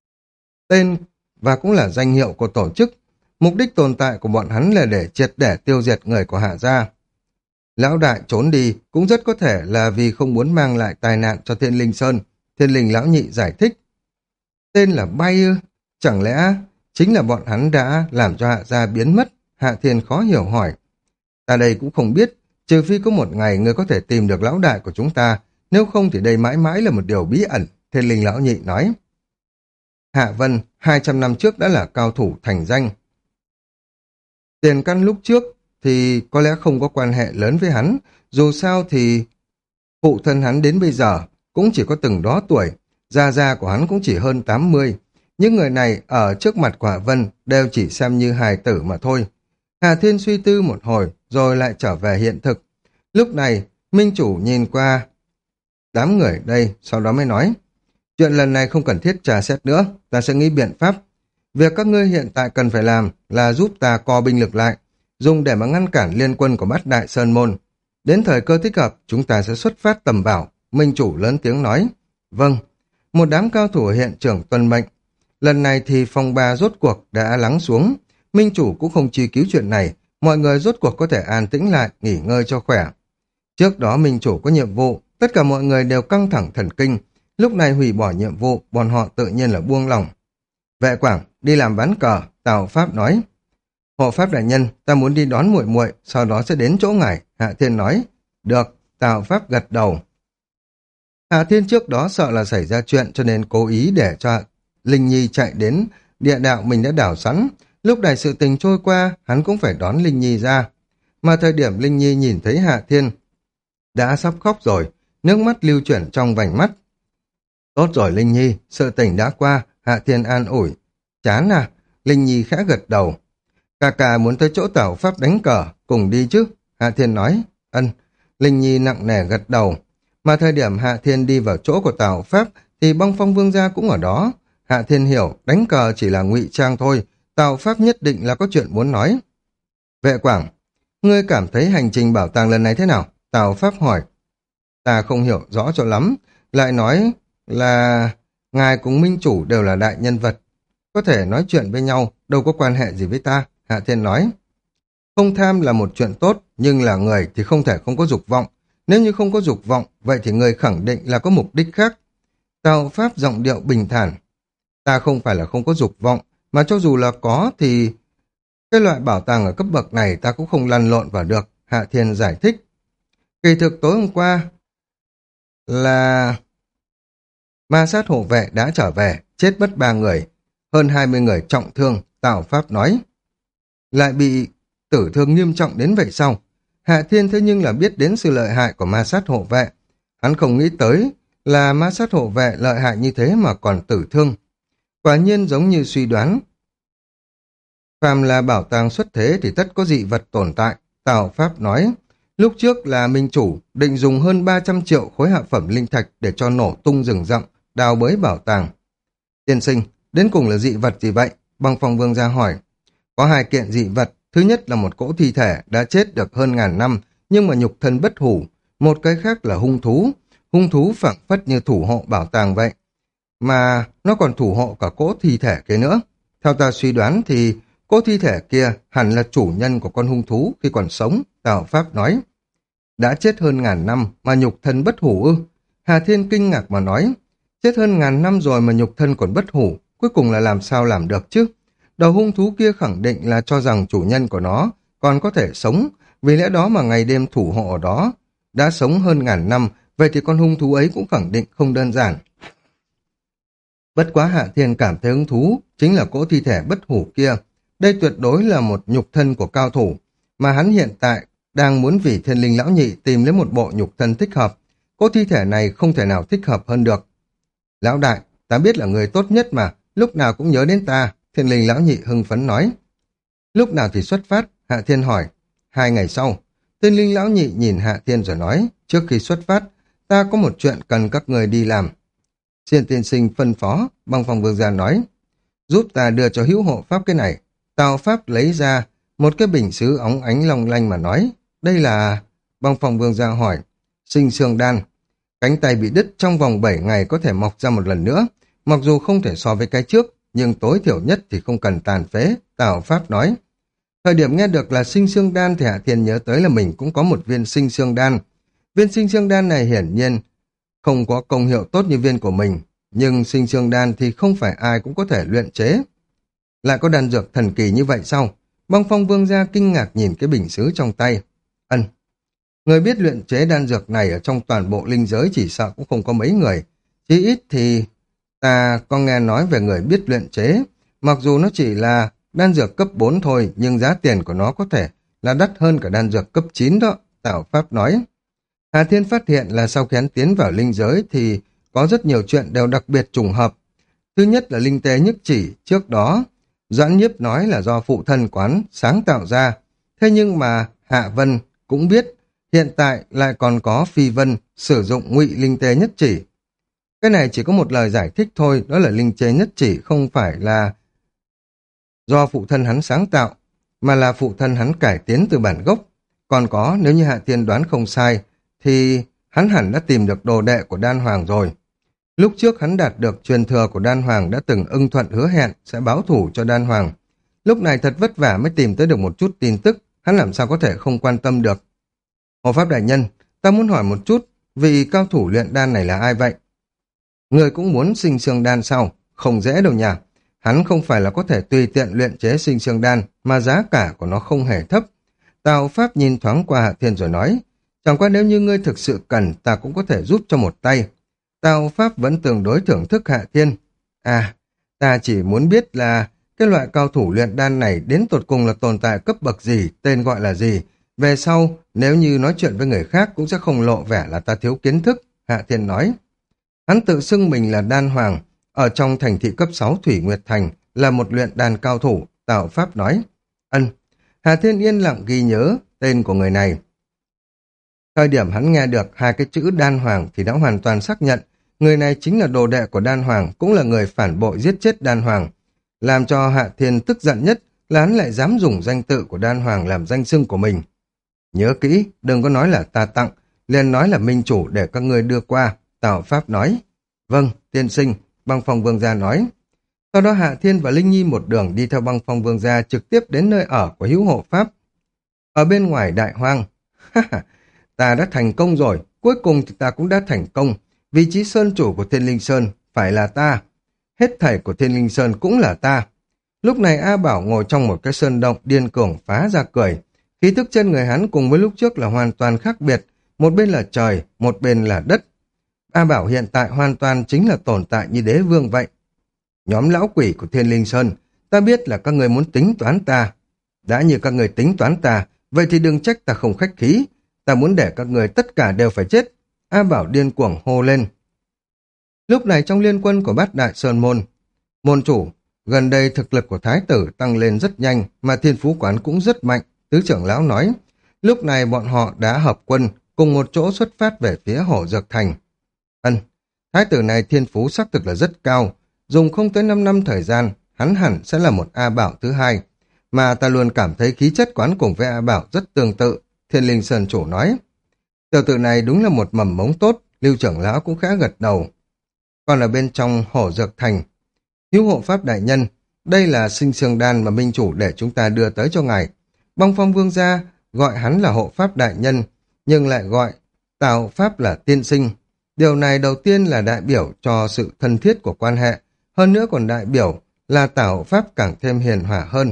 tên và cũng là danh hiệu của tổ chức. Mục đích tồn tại của bọn hắn là để triệt để tiêu diệt người của Hạ gia. Lão đại trốn đi cũng rất có thể là vì không muốn mang lại tai nạn cho Thiên Linh Sơn. Thiên Linh lão nhị giải thích. Tên là bay ư? Chẳng lẽ chính là bọn hắn đã làm cho Hạ gia biến mất? Hạ Thiên khó hiểu hỏi. Ta đây cũng không biết, trừ phi có một ngày người có thể tìm được lão đại của chúng ta, nếu không thì đây mãi mãi là một điều bí ẩn, Thiên Linh lão nhị nói. Hạ Vân hai trăm năm trước đã là cao thủ thành danh. Tiền căn lúc trước thì có lẽ không có quan hệ lớn với hắn, dù sao thì phụ thân hắn đến bây giờ cũng chỉ có từng đó tuổi, gia gia của hắn cũng chỉ hơn tám mươi. Những người này ở trước mặt của Hạ Vân đều chỉ xem như hài tử mà thôi. Hà Thiên suy tư một hồi rồi lại trở về hiện thực. Lúc này minh chủ nhìn qua đám người đây, sau đó mới nói, chuyện lần này không cần thiết trà xét nữa, ta sẽ nghĩ biện pháp. Việc các ngươi hiện tại cần phải làm là giúp ta co binh lực lại, dùng để mà ngăn cản liên quân của Bát Đại Sơn Môn. Đến thời cơ thích hợp, chúng ta sẽ xuất phát tầm bảo. Minh chủ lớn tiếng nói, vâng. Một đám cao thủ ở hiện trường tuân mệnh. Lần này thì phong ba rốt cuộc đã lắng xuống. Minh chủ cũng không truy cứu chuyện này, mọi người rốt cuộc có thể an tĩnh lại, nghỉ ngơi cho khỏe. Trước đó Minh chủ có nhiệm vụ, tất cả mọi người đều căng thẳng thần kinh. Lúc này hủy bỏ nhiệm vụ, bọn họ tự nhiên là buông lỏng. Vệ Quảng, đi làm ván cờ, Tào Pháp nói. Hộ Pháp đại nhân, ta muốn đi đón muội muội, sau đó sẽ đến chỗ ngài, Hạ Thiên nói. Được, Tào Pháp gật đầu. Hạ Thiên trước đó sợ là xảy ra chuyện cho nên cố ý để cho Linh Nhi chạy đến địa đạo mình đã đảo sẵn. Lúc này sự tình trôi qua, hắn cũng phải đón Linh Nhi ra. Mà thời điểm Linh Nhi nhìn thấy Hạ Thiên, đã sắp khóc rồi, nước mắt lưu chuyển trong vành mắt. Tốt rồi Linh Nhi, sự tình đã qua, Hạ Thiên an ủi. Chán à, Linh Nhi khẽ gật đầu. Cà cà muốn tới chỗ Tào Pháp đánh cờ, cùng đi chứ, Hạ Thiên nói. Ân, Linh Nhi nặng nề gật đầu. Mà thời điểm Hạ Thiên đi vào chỗ của Tào Pháp, thì Băng Phong Vương gia cũng ở đó. Hạ Thiên hiểu, đánh cờ chỉ là ngụy trang thôi, Tào Pháp nhất định là có chuyện muốn nói. Vệ Quảng, ngươi cảm thấy hành trình bảo tàng lần này thế nào? Tào Pháp hỏi. Ta không hiểu rõ cho lắm, lại nói là ngài cùng minh chủ đều là đại nhân vật, có thể nói chuyện với nhau, đâu có quan hệ gì với ta, Hạ Thiên nói. Không tham là một chuyện tốt, nhưng là người thì không thể không có dục vọng. Nếu như không có dục vọng, vậy thì người khẳng định là có mục đích khác. Tào Pháp giọng điệu bình thản. Ta không phải là không có dục vọng, mà cho dù là có thì cái loại bảo tàng ở cấp bậc này ta cũng không lăn lộn vào được, Hạ Thiên giải thích. Kỳ thực tối hôm qua là ma sát hộ vệ đã trở về, chết mất ba người, hơn hai mươi người trọng thương, Tào Pháp nói. Lại bị tử thương nghiêm trọng đến vậy sao? Hạ Thiên thế nhưng là biết đến sự lợi hại của ma sát hộ vệ. Hắn không nghĩ tới là ma sát hộ vệ lợi hại như thế mà còn tử thương. Quả nhiên giống như suy đoán. Phàm là bảo tàng xuất thế thì tất có dị vật tồn tại, Tào Pháp nói. Lúc trước là minh chủ định dùng hơn ba trăm triệu khối hạ phẩm linh thạch để cho nổ tung rừng rậm, đào bới bảo tàng. Tiên sinh, đến cùng là dị vật gì vậy? Băng Phong Vương gia hỏi. Có hai kiện dị vật, thứ nhất là một cỗ thi thể đã chết được hơn ngàn năm, nhưng mà nhục thân bất hủ. Một cái khác là hung thú, hung thú phảng phất như thủ hộ bảo tàng vậy. Mà nó còn thủ hộ cả cỗ thi thể kia nữa. Theo ta suy đoán thì cỗ thi thể kia hẳn là chủ nhân của con hung thú khi còn sống, Tào Pháp nói. Đã chết hơn ngàn năm mà nhục thân bất hủ ư? Hà Thiên kinh ngạc mà nói. Chết hơn ngàn năm rồi mà nhục thân còn bất hủ, cuối cùng là làm sao làm được chứ? Đầu hung thú kia khẳng định là cho rằng chủ nhân của nó còn có thể sống, vì lẽ đó mà ngày đêm thủ hộ ở đó. Đã sống hơn ngàn năm, vậy thì con hung thú ấy cũng khẳng định không đơn giản. Bất quá Hạ Thiên cảm thấy hứng thú, chính là cỗ thi thể bất hủ kia. Đây tuyệt đối là một nhục thân của cao thủ, mà hắn hiện tại đang muốn vì Thiên Linh Lão Nhị tìm lấy một bộ nhục thân thích hợp. Cỗ thi thể này không thể nào thích hợp hơn được. Lão đại, ta biết là người tốt nhất mà, lúc nào cũng nhớ đến ta, Thiên Linh Lão Nhị hưng phấn nói. Lúc nào thì xuất phát? Hạ Thiên hỏi. Hai ngày sau. Thiên Linh Lão Nhị nhìn Hạ Thiên rồi nói, trước khi xuất phát, ta có một chuyện cần các người đi làm. Xiên tiên sinh phân phó, Băng Phong Vương gia nói, giúp ta đưa cho hữu hộ pháp cái này. Tào Pháp lấy ra một cái bình sứ óng ánh long lanh mà nói, đây là... Băng Phong Vương gia hỏi, sinh xương đan. Cánh tay bị đứt trong vòng bảy ngày có thể mọc ra một lần nữa, mặc dù không thể so với cái trước, nhưng tối thiểu nhất thì không cần tàn phế, Tào Pháp nói. Thời điểm nghe được là sinh xương đan thì Hạ Thiên nhớ tới là mình cũng có một viên sinh xương đan. Viên sinh xương đan này hiển nhiên không có công hiệu tốt như viên của mình, nhưng sinh xương đan thì không phải ai cũng có thể luyện chế. Lại có đan dược thần kỳ như vậy sao? Băng Phong Vương gia kinh ngạc nhìn cái bình sứ trong tay. Ân, người biết luyện chế đan dược này ở trong toàn bộ linh giới chỉ sợ cũng không có mấy người. Chỉ ít thì ta có nghe nói về người biết luyện chế, mặc dù nó chỉ là đan dược cấp bốn thôi, nhưng giá tiền của nó có thể là đắt hơn cả đan dược cấp chín đó, Tào Pháp nói. Hà Thiên phát hiện là sau khi hắn tiến vào linh giới thì có rất nhiều chuyện đều đặc biệt trùng hợp. Thứ nhất là linh tê nhất chỉ, trước đó Doãn Nhiếp nói là do phụ thân quán sáng tạo ra. Thế nhưng mà Hạ Vân cũng biết, hiện tại lại còn có Phi Vân sử dụng ngụy linh tê nhất chỉ. Cái này chỉ có một lời giải thích thôi, đó là linh tê nhất chỉ không phải là do phụ thân hắn sáng tạo, mà là phụ thân hắn cải tiến từ bản gốc. Còn có, nếu như Hạ Thiên đoán không sai, thì hắn hẳn đã tìm được đồ đệ của Đan Hoàng rồi. Lúc trước hắn đạt được truyền thừa của Đan Hoàng đã từng ưng thuận hứa hẹn sẽ báo thủ cho Đan Hoàng. Lúc này thật vất vả mới tìm tới được một chút tin tức, hắn làm sao có thể không quan tâm được. Hộ pháp đại nhân, ta muốn hỏi một chút, vị cao thủ luyện đan này là ai vậy? Người cũng muốn sinh xương đan sao? Không dễ đâu nhỉ. Hắn không phải là có thể tùy tiện luyện chế sinh xương đan, mà giá cả của nó không hề thấp. Tào Pháp nhìn thoáng qua Hạ Thiên rồi nói, chẳng qua nếu như ngươi thực sự cần, ta cũng có thể giúp cho một tay. Tào Pháp vẫn tương đối thưởng thức Hạ Thiên. À, ta chỉ muốn biết là cái loại cao thủ luyện đan này đến tột cùng là tồn tại cấp bậc gì, tên gọi là gì. Về sau, nếu như nói chuyện với người khác cũng sẽ không lộ vẻ là ta thiếu kiến thức, Hạ Thiên nói. Hắn tự xưng mình là đan hoàng, ở trong thành thị cấp sáu Thủy Nguyệt Thành, là một luyện đan cao thủ, Tào Pháp nói. Ân, Hà Thiên yên lặng ghi nhớ tên của người này. Thời điểm hắn nghe được hai cái chữ đan hoàng thì đã hoàn toàn xác nhận người này chính là đồ đệ của đan hoàng, cũng là người phản bội giết chết đan hoàng. Làm cho Hạ Thiên tức giận nhất là hắn lại dám dùng danh tự của đan hoàng làm danh xưng của mình. Nhớ kỹ, đừng có nói là ta tặng, liền nói là minh chủ để các ngươi đưa qua, Tào Pháp nói. Vâng, tiên sinh, Băng Phong Vương gia nói. Sau đó Hạ Thiên và Linh Nhi một đường đi theo Băng Phong Vương gia trực tiếp đến nơi ở của hữu hộ Pháp. Ở bên ngoài đại hoang, ta đã thành công rồi, cuối cùng thì ta cũng đã thành công. Vị trí sơn chủ của Thiên Linh Sơn phải là ta. Hết thảy của Thiên Linh Sơn cũng là ta. Lúc này A Bảo ngồi trong một cái sơn động điên cuồng phá ra cười. Khí thức trên người hắn cùng với lúc trước là hoàn toàn khác biệt. Một bên là trời, một bên là đất. A Bảo hiện tại hoàn toàn chính là tồn tại như đế vương vậy. Nhóm lão quỷ của Thiên Linh Sơn, ta biết là các người muốn tính toán ta. Đã như các người tính toán ta, vậy thì đừng trách ta không khách khí. Ta muốn để các người tất cả đều phải chết. A Bảo điên cuồng hô lên. Lúc này trong liên quân của Bát Đại Sơn Môn, môn chủ, gần đây thực lực của Thái tử tăng lên rất nhanh, mà thiên phú quán cũng rất mạnh, tứ trưởng lão nói. Lúc này bọn họ đã hợp quân, cùng một chỗ xuất phát về phía Hổ Dược Thành. Ân, Thái tử này thiên phú xác thực là rất cao, dùng không tới năm năm thời gian, hắn hẳn sẽ là một A Bảo thứ hai. Mà ta luôn cảm thấy khí chất quán cùng với A Bảo rất tương tự, Thiên Linh Sơn chủ nói. Tiểu tử này đúng là một mầm mống tốt, Lưu trưởng lão cũng khá gật đầu. Còn ở bên trong Hổ Dược Thành, hữu hộ Pháp đại nhân, đây là sinh xương đan mà minh chủ để chúng ta đưa tới cho ngài. Băng Phong Vương gia gọi hắn là hộ Pháp đại nhân, nhưng lại gọi Tào Pháp là tiên sinh. Điều này đầu tiên là đại biểu cho sự thân thiết của quan hệ, hơn nữa còn đại biểu là Tào Pháp càng thêm hiền hòa hơn.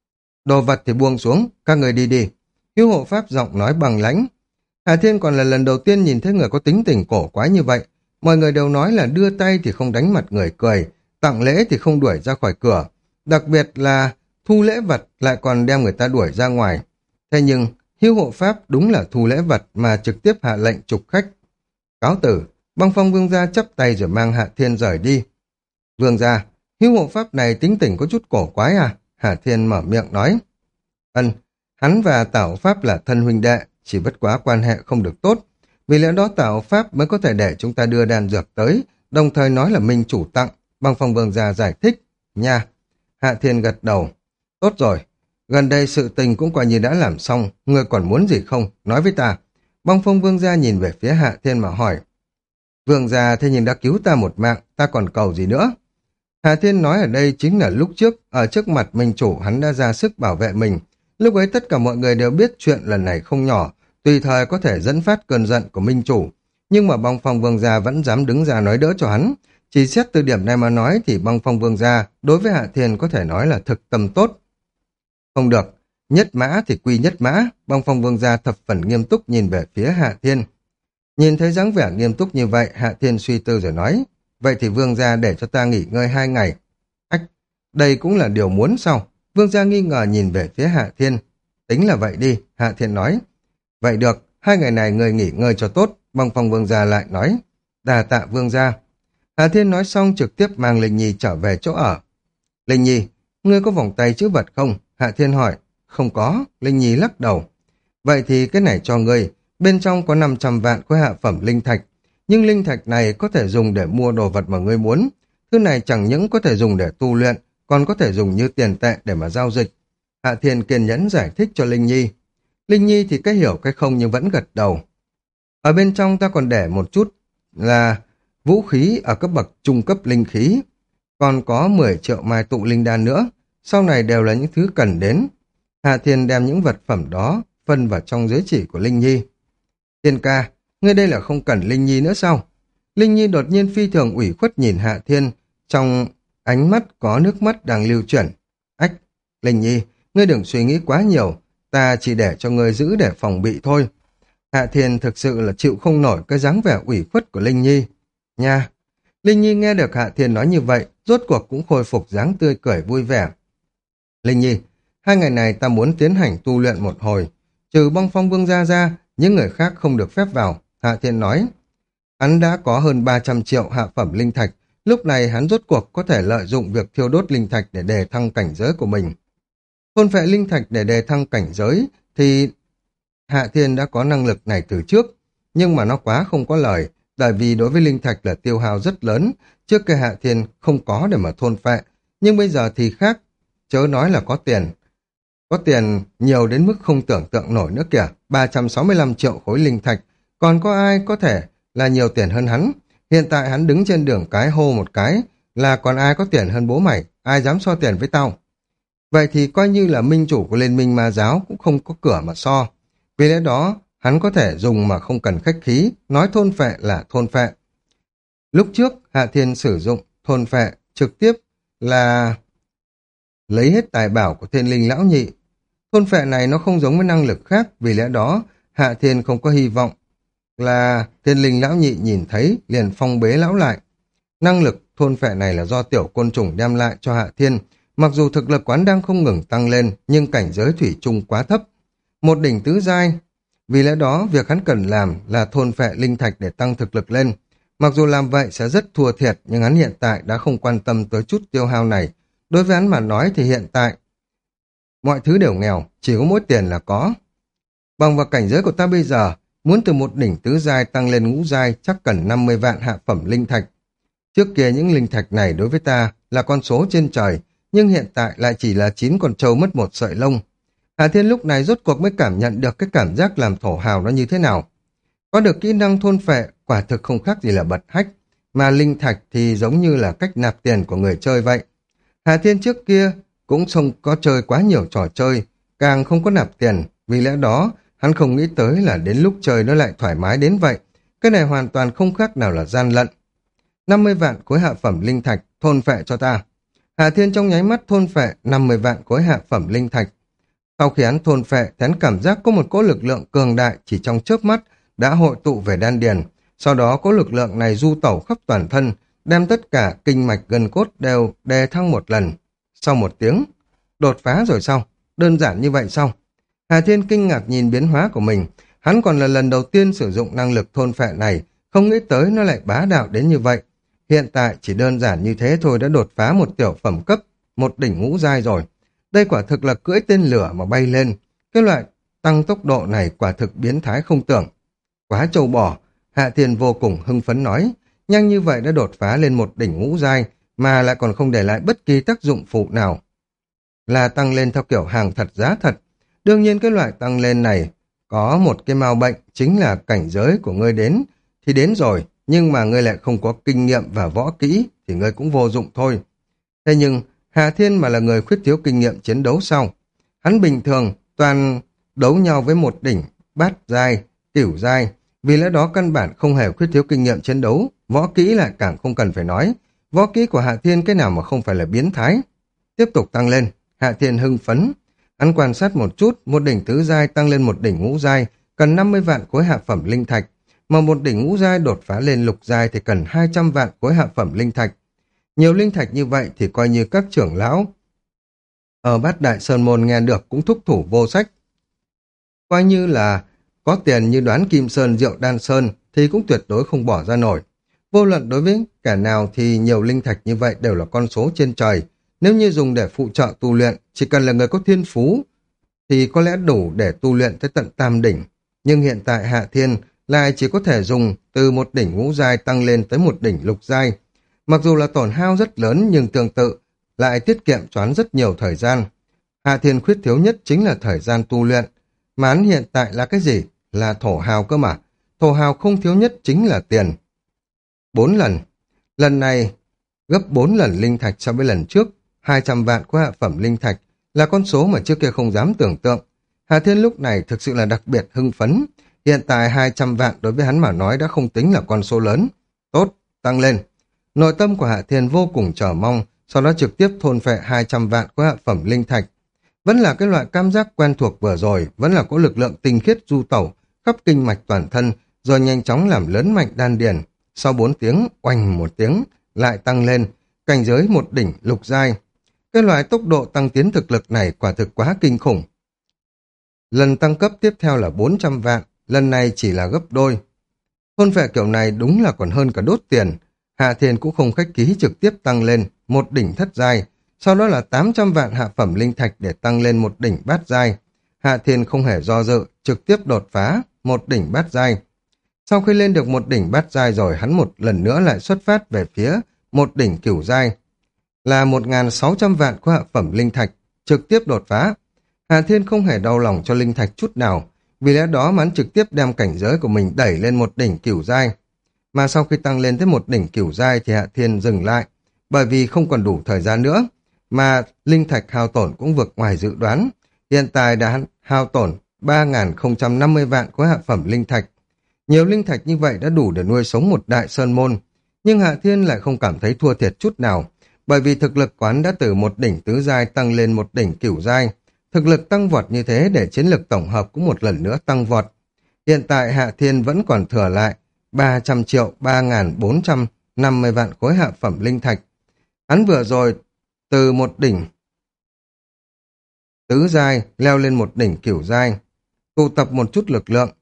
Đồ vật thì buông xuống, các người đi đi. Hữu hộ Pháp giọng nói bằng lãnh. Hà Thiên còn là lần đầu tiên nhìn thấy người có tính tình cổ quái như vậy. Mọi người đều nói là đưa tay thì không đánh mặt người cười, tặng lễ thì không đuổi ra khỏi cửa. Đặc biệt là thu lễ vật lại còn đem người ta đuổi ra ngoài. Thế nhưng, hữu hộ Pháp đúng là thu lễ vật mà trực tiếp hạ lệnh trục khách. Cáo tử, Băng Phong Vương gia chắp tay rồi mang Hạ Thiên rời đi. Vương gia, hữu hộ Pháp này tính tình có chút cổ quái à? Hạ Thiên mở miệng nói. Ân, hắn và Tảo Pháp là thân huynh đệ, chỉ bất quá quan hệ không được tốt. Vì lẽ đó Tảo Pháp mới có thể để chúng ta đưa đan dược tới, đồng thời nói là minh chủ tặng. Băng Phong Vương gia giải thích. Nha. Hạ Thiên gật đầu. Tốt rồi, gần đây sự tình cũng coi như đã làm xong, ngươi còn muốn gì không? Nói với ta. Băng Phong Vương gia nhìn về phía Hạ Thiên mà hỏi. Vương gia thế nhưng đã cứu ta một mạng, ta còn cầu gì nữa? Hạ Thiên nói ở đây chính là lúc trước, ở trước mặt minh chủ hắn đã ra sức bảo vệ mình. Lúc ấy tất cả mọi người đều biết chuyện lần này không nhỏ, tùy thời có thể dẫn phát cơn giận của minh chủ. Nhưng mà Băng Phong Vương gia vẫn dám đứng ra nói đỡ cho hắn. Chỉ xét từ điểm này mà nói thì Băng Phong Vương gia đối với Hạ Thiên có thể nói là thực tâm tốt. Không được, nhất mã thì quy nhất mã. Băng Phong Vương gia thập phần nghiêm túc nhìn về phía Hạ Thiên. Nhìn thấy dáng vẻ nghiêm túc như vậy, Hạ Thiên suy tư rồi nói, vậy thì Vương gia để cho ta nghỉ ngơi hai ngày. Ách, đây cũng là điều muốn sao? Vương gia nghi ngờ nhìn về phía Hạ Thiên. Tính là vậy đi, Hạ Thiên nói. Vậy được, hai ngày này người nghỉ ngơi cho tốt. Băng Phong Vương gia lại nói, đà tạ Vương gia. Hạ Thiên nói xong trực tiếp mang Linh Nhi trở về chỗ ở. Linh Nhi, ngươi có vòng tay chữ vật không? Hạ Thiên hỏi. Không có, Linh Nhi lắc đầu. Vậy thì cái này cho ngươi, bên trong có năm trăm vạn khối hạ phẩm linh thạch, nhưng linh thạch này có thể dùng để mua đồ vật mà ngươi muốn. Thứ này chẳng những có thể dùng để tu luyện, còn có thể dùng như tiền tệ để mà giao dịch. Hạ Thiên kiên nhẫn giải thích cho Linh Nhi. Linh Nhi thì cái hiểu cái không nhưng vẫn gật đầu. Ở bên trong ta còn để một chút là vũ khí ở cấp bậc trung cấp linh khí, còn có mười triệu mai tụ linh đan nữa, sau này đều là những thứ cần đến. Hạ Thiên đem những vật phẩm đó phân vào trong giới chỉ của Linh Nhi. Thiên ca, ngươi đây là không cần Linh Nhi nữa sao? Linh Nhi đột nhiên phi thường ủy khuất nhìn Hạ Thiên, trong ánh mắt có nước mắt đang lưu chuyển. Ách, Linh Nhi, ngươi đừng suy nghĩ quá nhiều, ta chỉ để cho ngươi giữ để phòng bị thôi. Hạ Thiên thực sự là chịu không nổi cái dáng vẻ ủy khuất của Linh Nhi. Nha! Linh Nhi nghe được Hạ Thiên nói như vậy, rốt cuộc cũng khôi phục dáng tươi cười vui vẻ. Linh Nhi, hai ngày này ta muốn tiến hành tu luyện một hồi. Trừ Băng Phong Vương gia ra, những người khác không được phép vào. Hạ Thiên nói. Hắn đã có hơn ba trăm triệu hạ phẩm linh thạch. Lúc này hắn rốt cuộc có thể lợi dụng việc thiêu đốt linh thạch để đề thăng cảnh giới của mình. Thôn phệ linh thạch để đề thăng cảnh giới thì Hạ Thiên đã có năng lực này từ trước. Nhưng mà nó quá không có lời, tại vì đối với linh thạch là tiêu hao rất lớn. Trước kia Hạ Thiên không có để mà thôn phệ, nhưng bây giờ thì khác. Chớ nói là có tiền. Có tiền nhiều đến mức không tưởng tượng nổi nữa kìa, ba trăm sáu mươi lăm triệu khối linh thạch, còn có ai có thể là nhiều tiền hơn hắn. Hiện tại hắn đứng trên đường cái hô một cái là còn ai có tiền hơn bố mày, ai dám so tiền với tao. Vậy thì coi như là minh chủ của Liên minh ma giáo cũng không có cửa mà so. Vì lẽ đó, hắn có thể dùng mà không cần khách khí, nói thôn phệ là thôn phệ. Lúc trước, Hạ Thiên sử dụng thôn phệ trực tiếp là lấy hết tài bảo của Thiên Linh Lão Nhị. Thôn phệ này nó không giống với năng lực khác, vì lẽ đó Hạ Thiên không có hy vọng là Thiên Linh Lão Nhị nhìn thấy liền phong bế lão lại. Năng lực thôn phệ này là do tiểu côn trùng đem lại cho Hạ Thiên, mặc dù thực lực quán đang không ngừng tăng lên, nhưng cảnh giới thủy chung quá thấp. Một đỉnh tứ giai, vì lẽ đó việc hắn cần làm là thôn phệ linh thạch để tăng thực lực lên. Mặc dù làm vậy sẽ rất thua thiệt, nhưng hắn hiện tại đã không quan tâm tới chút tiêu hao này. Đối với hắn mà nói thì hiện tại mọi thứ đều nghèo, chỉ có mỗi tiền là có. Bằng vào cảnh giới của ta bây giờ, muốn từ một đỉnh tứ giai tăng lên ngũ giai chắc cần năm mươi vạn hạ phẩm linh thạch. Trước kia những linh thạch này đối với ta là con số trên trời, nhưng hiện tại lại chỉ là chín con trâu mất một sợi lông. Hà Thiên lúc này rốt cuộc mới cảm nhận được cái cảm giác làm thổ hào nó như thế nào. Có được kỹ năng thôn phệ, quả thực không khác gì là bật hách, mà linh thạch thì giống như là cách nạp tiền của người chơi vậy. Hà Thiên trước kia cũng không có chơi quá nhiều trò chơi, càng không có nạp tiền, vì lẽ đó hắn không nghĩ tới là đến lúc chơi nó lại thoải mái đến vậy. Cái này hoàn toàn không khác nào là gian lận. năm mươi vạn khối hạ phẩm linh thạch, thôn phệ cho ta. Hà Thiên trong nháy mắt thôn phệ năm mươi vạn khối hạ phẩm linh thạch. Sau khi hắn thôn phệ, hắn cảm giác có một cỗ lực lượng cường đại chỉ trong chớp mắt đã hội tụ về đan điền. Sau đó cỗ lực lượng này du tẩu khắp toàn thân, đem tất cả kinh mạch gân cốt đều đề thăng một lần. Sau một tiếng, đột phá rồi sao? Đơn giản như vậy sao? Hà Thiên kinh ngạc nhìn biến hóa của mình. Hắn còn là lần đầu tiên sử dụng năng lực thôn phệ này, không nghĩ tới nó lại bá đạo đến như vậy. Hiện tại chỉ đơn giản như thế thôi đã đột phá một tiểu phẩm cấp, một đỉnh ngũ giai rồi. Đây quả thực là cưỡi tên lửa mà bay lên. Cái loại tăng tốc độ này quả thực biến thái không tưởng. Quá trâu bò, Hạ Thiên vô cùng hưng phấn nói, nhanh như vậy đã đột phá lên một đỉnh ngũ giai, mà lại còn không để lại bất kỳ tác dụng phụ nào. Là tăng lên theo kiểu hàng thật giá thật. Đương nhiên cái loại tăng lên này có một cái mao bệnh, chính là cảnh giới của ngươi đến, thì đến rồi, nhưng mà ngươi lại không có kinh nghiệm và võ kỹ, thì ngươi cũng vô dụng thôi. Thế nhưng, Hà Thiên mà là người khuyết thiếu kinh nghiệm chiến đấu sau. Hắn bình thường toàn đấu nhau với một đỉnh, bát giai, cửu giai, vì lẽ đó căn bản không hề khuyết thiếu kinh nghiệm chiến đấu, võ kỹ lại càng không cần phải nói. Võ kỹ của Hạ Thiên cái nào mà không phải là biến thái. Tiếp tục tăng lên, Hạ Thiên hưng phấn. Hắn quan sát một chút, một đỉnh tứ giai tăng lên một đỉnh ngũ giai, cần năm mươi vạn khối hạ phẩm linh thạch, mà một đỉnh ngũ giai đột phá lên lục giai thì cần hai trăm vạn khối hạ phẩm linh thạch. Nhiều linh thạch như vậy thì coi như các trưởng lão ở Bát Đại Sơn Môn nghe được cũng thúc thủ vô sách. Coi như là có tiền như Đoán Kim Sơn, Diệu Đan Sơn thì cũng tuyệt đối không bỏ ra nổi. Vô luận đối với kẻ nào thì nhiều linh thạch như vậy đều là con số trên trời. Nếu như dùng để phụ trợ tu luyện, chỉ cần là người có thiên phú thì có lẽ đủ để tu luyện tới tận tam đỉnh. Nhưng hiện tại Hạ Thiên lại chỉ có thể dùng từ một đỉnh ngũ giai tăng lên tới một đỉnh lục giai. Mặc dù là tổn hao rất lớn nhưng tương tự lại tiết kiệm choán rất nhiều thời gian. Hạ Thiên khuyết thiếu nhất chính là thời gian tu luyện. Mà hắn hiện tại là cái gì? Là thổ hào cơ mà. Thổ hào không thiếu nhất chính là tiền. Bốn lần. Lần này gấp bốn lần linh thạch so với lần trước. Hai trăm vạn của hạ phẩm linh thạch là con số mà trước kia không dám tưởng tượng. Hà Thiên lúc này thực sự là đặc biệt hưng phấn. Hiện tại hai trăm vạn đối với hắn mà nói đã không tính là con số lớn. Tốt, tăng lên. Nội tâm của Hạ Thiên vô cùng chờ mong, sau đó trực tiếp thôn phệ hai trăm vạn của hạ phẩm linh thạch. Vẫn là cái loại cảm giác quen thuộc vừa rồi, vẫn là có lực lượng tinh khiết du tẩu, khắp kinh mạch toàn thân, rồi nhanh chóng làm lớn mạnh đan điền. Sau bốn tiếng, oanh một tiếng, lại tăng lên, cảnh giới một đỉnh lục giai. Cái loại tốc độ tăng tiến thực lực này quả thực quá kinh khủng. Lần tăng cấp tiếp theo là bốn trăm vạn, lần này chỉ là gấp đôi. Thôn phệ kiểu này đúng là còn hơn cả đốt tiền. Hạ Thiên cũng không khách khí trực tiếp tăng lên một đỉnh thất giai, sau đó là tám trăm vạn hạ phẩm linh thạch để tăng lên một đỉnh bát giai. Hạ Thiên không hề do dự, trực tiếp đột phá một đỉnh bát giai. Sau khi lên được một đỉnh bát giai rồi, hắn một lần nữa lại xuất phát về phía một đỉnh cửu giai, là một nghìn sáu trăm vạn của hạ phẩm linh thạch, trực tiếp đột phá. Hạ Thiên không hề đau lòng cho linh thạch chút nào, vì lẽ đó hắn trực tiếp đem cảnh giới của mình đẩy lên một đỉnh cửu giai. Mà sau khi tăng lên tới một đỉnh cửu giai thì Hạ Thiên dừng lại, bởi vì không còn đủ thời gian nữa, mà linh thạch hao tổn cũng vượt ngoài dự đoán. Hiện tại đã hao tổn ba nghìn không trăm năm mươi vạn của hạ phẩm linh thạch. Nhiều linh thạch như vậy đã đủ để nuôi sống một đại sơn môn, nhưng Hạ Thiên lại không cảm thấy thua thiệt chút nào, bởi vì thực lực quán đã từ một đỉnh tứ giai tăng lên một đỉnh cửu giai. Thực lực tăng vọt như thế để chiến lực tổng hợp cũng một lần nữa tăng vọt. Hiện tại Hạ Thiên vẫn còn thừa lại ba trăm triệu ba nghìn bốn trăm năm mươi vạn khối hạ phẩm linh thạch. Hắn vừa rồi từ một đỉnh tứ giai leo lên một đỉnh cửu giai, tụ tập một chút lực lượng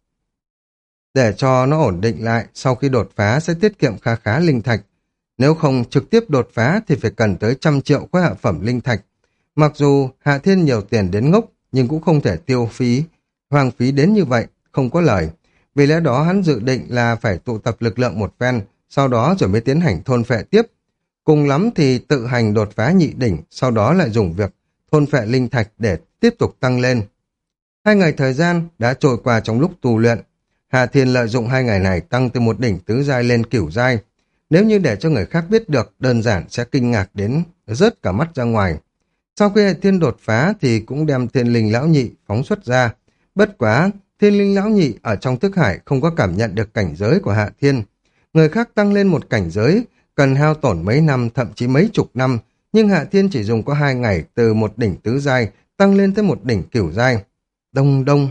để cho nó ổn định lại, sau khi đột phá sẽ tiết kiệm khá khá linh thạch. Nếu không trực tiếp đột phá thì phải cần tới trăm triệu khối hạ phẩm linh thạch. Mặc dù Hạ Thiên nhiều tiền đến ngốc, nhưng cũng không thể tiêu phí, hoang phí đến như vậy, không có lời. Vì lẽ đó hắn dự định là phải tụ tập lực lượng một phen, sau đó rồi mới tiến hành thôn phệ tiếp. Cùng lắm thì tự hành đột phá nhị đỉnh, sau đó lại dùng việc thôn phệ linh thạch để tiếp tục tăng lên. Hai ngày thời gian đã trôi qua trong lúc tu luyện. Hà Thiên lợi dụng hai ngày này tăng từ một đỉnh tứ giai lên cửu giai. Nếu như để cho người khác biết được, đơn giản sẽ kinh ngạc đến rớt cả mắt ra ngoài. Sau khi Hà Thiên đột phá thì cũng đem Thiên Linh Lão Nhị phóng xuất ra. Bất quá, Thiên Linh Lão Nhị ở trong thức hải không có cảm nhận được cảnh giới của Hạ Thiên. Người khác tăng lên một cảnh giới cần hao tổn mấy năm, thậm chí mấy chục năm, nhưng Hạ Thiên chỉ dùng có hai ngày từ một đỉnh tứ giai tăng lên tới một đỉnh cửu giai. Đông đông.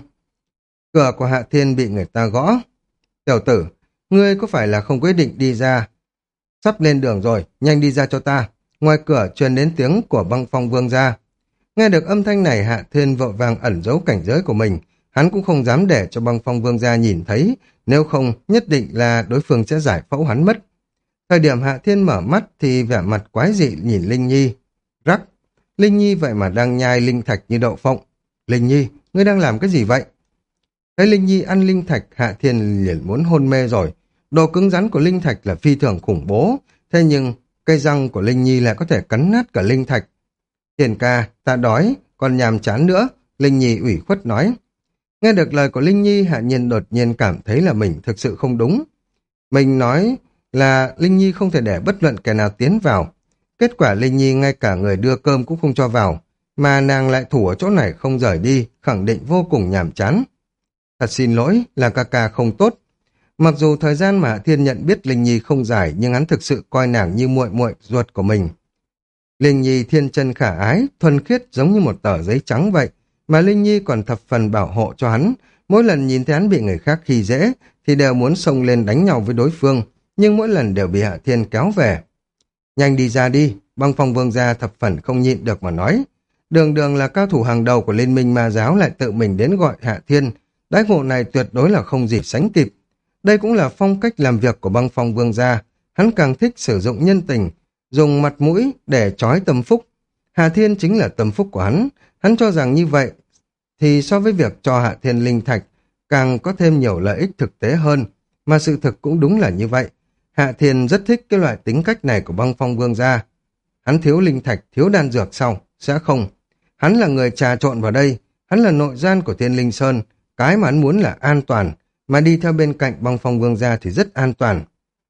Cửa của Hạ Thiên bị người ta gõ. Tiểu tử, ngươi có phải là không quyết định đi ra? Sắp lên đường rồi, nhanh đi ra cho ta. Ngoài cửa truyền đến tiếng của Băng Phong Vương gia. Nghe được âm thanh này, Hạ Thiên vội vàng ẩn giấu cảnh giới của mình. Hắn cũng không dám để cho Băng Phong Vương gia nhìn thấy, nếu không nhất định là đối phương sẽ giải phẫu hắn mất. Thời điểm Hạ Thiên mở mắt thì vẻ mặt quái dị nhìn Linh Nhi. Rắc, Linh Nhi vậy mà đang nhai linh thạch như đậu phộng. Linh Nhi, ngươi đang làm cái gì vậy? Thấy Linh Nhi ăn linh thạch, Hạ Thiên liền muốn hôn mê rồi. Độ cứng rắn của linh thạch là phi thường khủng bố, thế nhưng cây răng của Linh Nhi lại có thể cắn nát cả linh thạch. Thiên ca, ta đói, còn nhàm chán nữa, Linh Nhi ủy khuất nói. Nghe được lời của Linh Nhi, Hạ Nhiên đột nhiên cảm thấy là mình thực sự không đúng. Mình nói là Linh Nhi không thể để bất luận kẻ nào tiến vào. Kết quả Linh Nhi ngay cả người đưa cơm cũng không cho vào, mà nàng lại thủ ở chỗ này không rời đi, khẳng định vô cùng nhàm chán. Thật xin lỗi, là ca ca không tốt. Mặc dù thời gian mà Hạ Thiên nhận biết Linh Nhi không dài, nhưng hắn thực sự coi nàng như muội muội ruột của mình. Linh Nhi thiên chân khả ái, thuần khiết giống như một tờ giấy trắng vậy, mà Linh Nhi còn thập phần bảo hộ cho hắn. Mỗi lần nhìn thấy hắn bị người khác khi dễ, thì đều muốn xông lên đánh nhau với đối phương, nhưng mỗi lần đều bị Hạ Thiên kéo về. Nhanh đi ra đi, Băng Phong Vương gia thập phần không nhịn được mà nói. Đường đường là cao thủ hàng đầu của Liên minh Ma giáo lại tự mình đến gọi Hạ Thiên. Đãi ngộ này tuyệt đối là không gì sánh kịp. Đây cũng là phong cách làm việc của Băng Phong Vương gia. Hắn càng thích sử dụng nhân tình, dùng mặt mũi để trói tâm phúc. Hạ Thiên chính là tâm phúc của hắn. Hắn cho rằng như vậy thì so với việc cho Hạ Thiên linh thạch càng có thêm nhiều lợi ích thực tế hơn. Mà sự thực cũng đúng là như vậy. Hạ Thiên rất thích cái loại tính cách này của Băng Phong Vương gia. Hắn thiếu linh thạch, thiếu đan dược sau, sẽ không. Hắn là người trà trộn vào đây, hắn là nội gian của Thiên Linh Sơn. Cái mà hắn muốn là an toàn, mà đi theo bên cạnh Băng Phong Vương gia thì rất an toàn.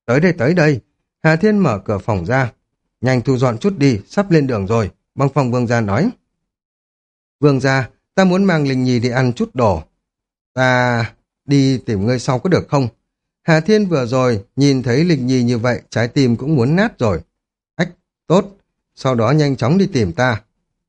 Tới đây tới đây. Hạ Thiên mở cửa phòng ra. Nhanh thu dọn chút đi, sắp lên đường rồi. Băng Phong Vương gia nói. Vương gia, ta muốn mang Linh Nhi đi ăn chút đồ. Ta đi tìm ngươi sau có được không? Hạ Thiên vừa rồi nhìn thấy Linh Nhi như vậy, trái tim cũng muốn nát rồi. Ách, tốt, sau đó nhanh chóng đi tìm ta.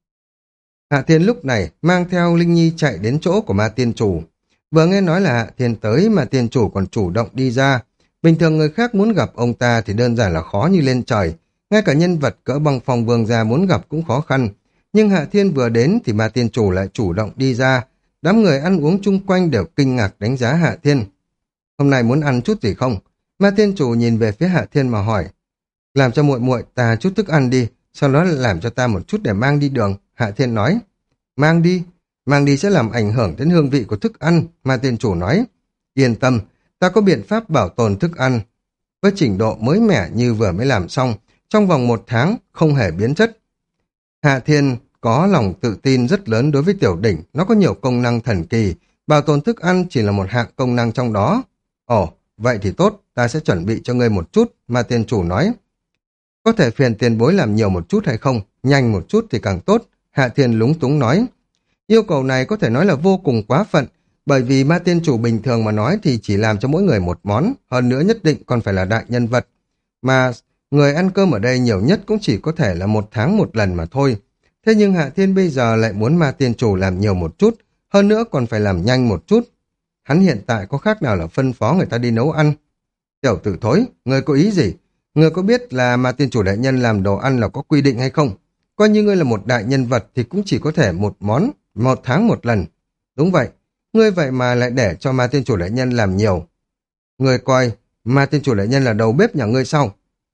Hạ Thiên lúc này mang theo Linh Nhi chạy đến chỗ của ma tiên chủ. Vừa nghe nói là Hạ Thiên tới mà tiên chủ còn chủ động đi ra. Bình thường người khác muốn gặp ông ta thì đơn giản là khó như lên trời. Ngay cả nhân vật cỡ Băng Phong Vương gia muốn gặp cũng khó khăn. Nhưng Hạ Thiên vừa đến thì ma tiên chủ lại chủ động đi ra. Đám người ăn uống chung quanh đều kinh ngạc đánh giá Hạ Thiên. Hôm nay muốn ăn chút gì không? Ma tiên chủ nhìn về phía Hạ Thiên mà hỏi. Làm cho muội muội ta chút thức ăn đi, sau đó làm cho ta một chút để mang đi đường. Hạ Thiên nói. Mang đi, mang đi sẽ làm ảnh hưởng đến hương vị của thức ăn. Ma tiên chủ nói. Yên tâm, ta có biện pháp bảo tồn thức ăn với trình độ mới mẻ như vừa mới làm xong, trong vòng một tháng không hề biến chất. Hạ Thiên có lòng tự tin rất lớn đối với tiểu đỉnh, nó có nhiều công năng thần kỳ, bảo tồn thức ăn chỉ là một hạng công năng trong đó. Ồ, vậy thì tốt, ta sẽ chuẩn bị cho ngươi một chút, mà tiên chủ nói. Có thể phiền tiền bối làm nhiều một chút hay không, nhanh một chút thì càng tốt, Hạ Thiên lúng túng nói. Yêu cầu này có thể nói là vô cùng quá phận, bởi vì ma tiên chủ bình thường mà nói thì chỉ làm cho mỗi người một món, hơn nữa nhất định còn phải là đại nhân vật. Mà người ăn cơm ở đây nhiều nhất cũng chỉ có thể là một tháng một lần mà thôi. Thế nhưng Hạ Thiên bây giờ lại muốn ma tiên chủ làm nhiều một chút, hơn nữa còn phải làm nhanh một chút. Hắn hiện tại có khác nào là phân phó người ta đi nấu ăn. Tiểu tử thối, ngươi có ý gì? Ngươi có biết là ma tiên chủ đại nhân làm đồ ăn là có quy định hay không? Coi như ngươi là một đại nhân vật thì cũng chỉ có thể một món, một tháng một lần. Đúng vậy, ngươi vậy mà lại để cho ma tiên chủ đại nhân làm nhiều. Ngươi coi ma tiên chủ đại nhân là đầu bếp nhà ngươi sao?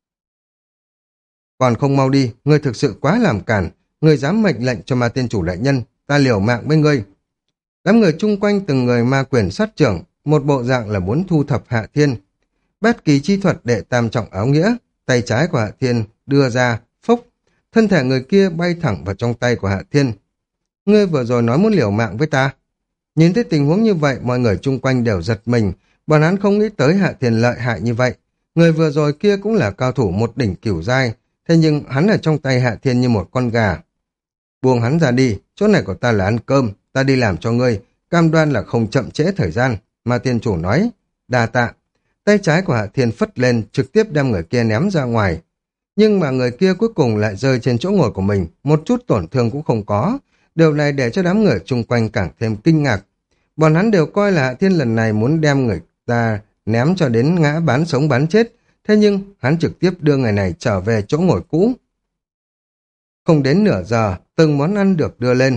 Còn không mau đi, ngươi thực sự quá làm cản, ngươi dám mệnh lệnh cho ma tiên chủ đại nhân, ta liều mạng với ngươi. Đám người chung quanh từng người ma quyền sát trưởng, một bộ dạng là muốn thu thập Hạ Thiên. Bát kỳ chi thuật đệ tam trọng áo nghĩa, tay trái của Hạ Thiên đưa ra, phốc, thân thể người kia bay thẳng vào trong tay của Hạ Thiên. Ngươi vừa rồi nói muốn liều mạng với ta. Nhìn thấy tình huống như vậy, mọi người chung quanh đều giật mình, bọn hắn không nghĩ tới Hạ Thiên lợi hại như vậy. Người vừa rồi kia cũng là cao thủ một đỉnh cửu giai, thế nhưng hắn ở trong tay Hạ Thiên như một con gà. Buông hắn ra đi, chỗ này của ta là ăn cơm, ta đi làm cho ngươi, cam đoan là không chậm trễ thời gian, mà tiên chủ nói. Đa tạ. Tay trái của Hạ Thiên phất lên, trực tiếp đem người kia ném ra ngoài. Nhưng mà người kia cuối cùng lại rơi trên chỗ ngồi của mình, một chút tổn thương cũng không có. Điều này để cho đám người chung quanh càng thêm kinh ngạc. Bọn hắn đều coi là Hạ Thiên lần này muốn đem người ta ném cho đến ngã bán sống bán chết, thế nhưng hắn trực tiếp đưa người này trở về chỗ ngồi cũ. Không đến nửa giờ, từng món ăn được đưa lên.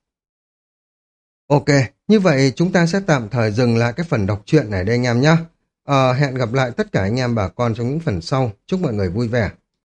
Ok, như vậy chúng ta sẽ tạm thời dừng lại cái phần đọc truyện này đây anh em nhé. Ờ, hẹn gặp lại tất cả anh em bà con trong những phần sau. Chúc mọi người vui vẻ.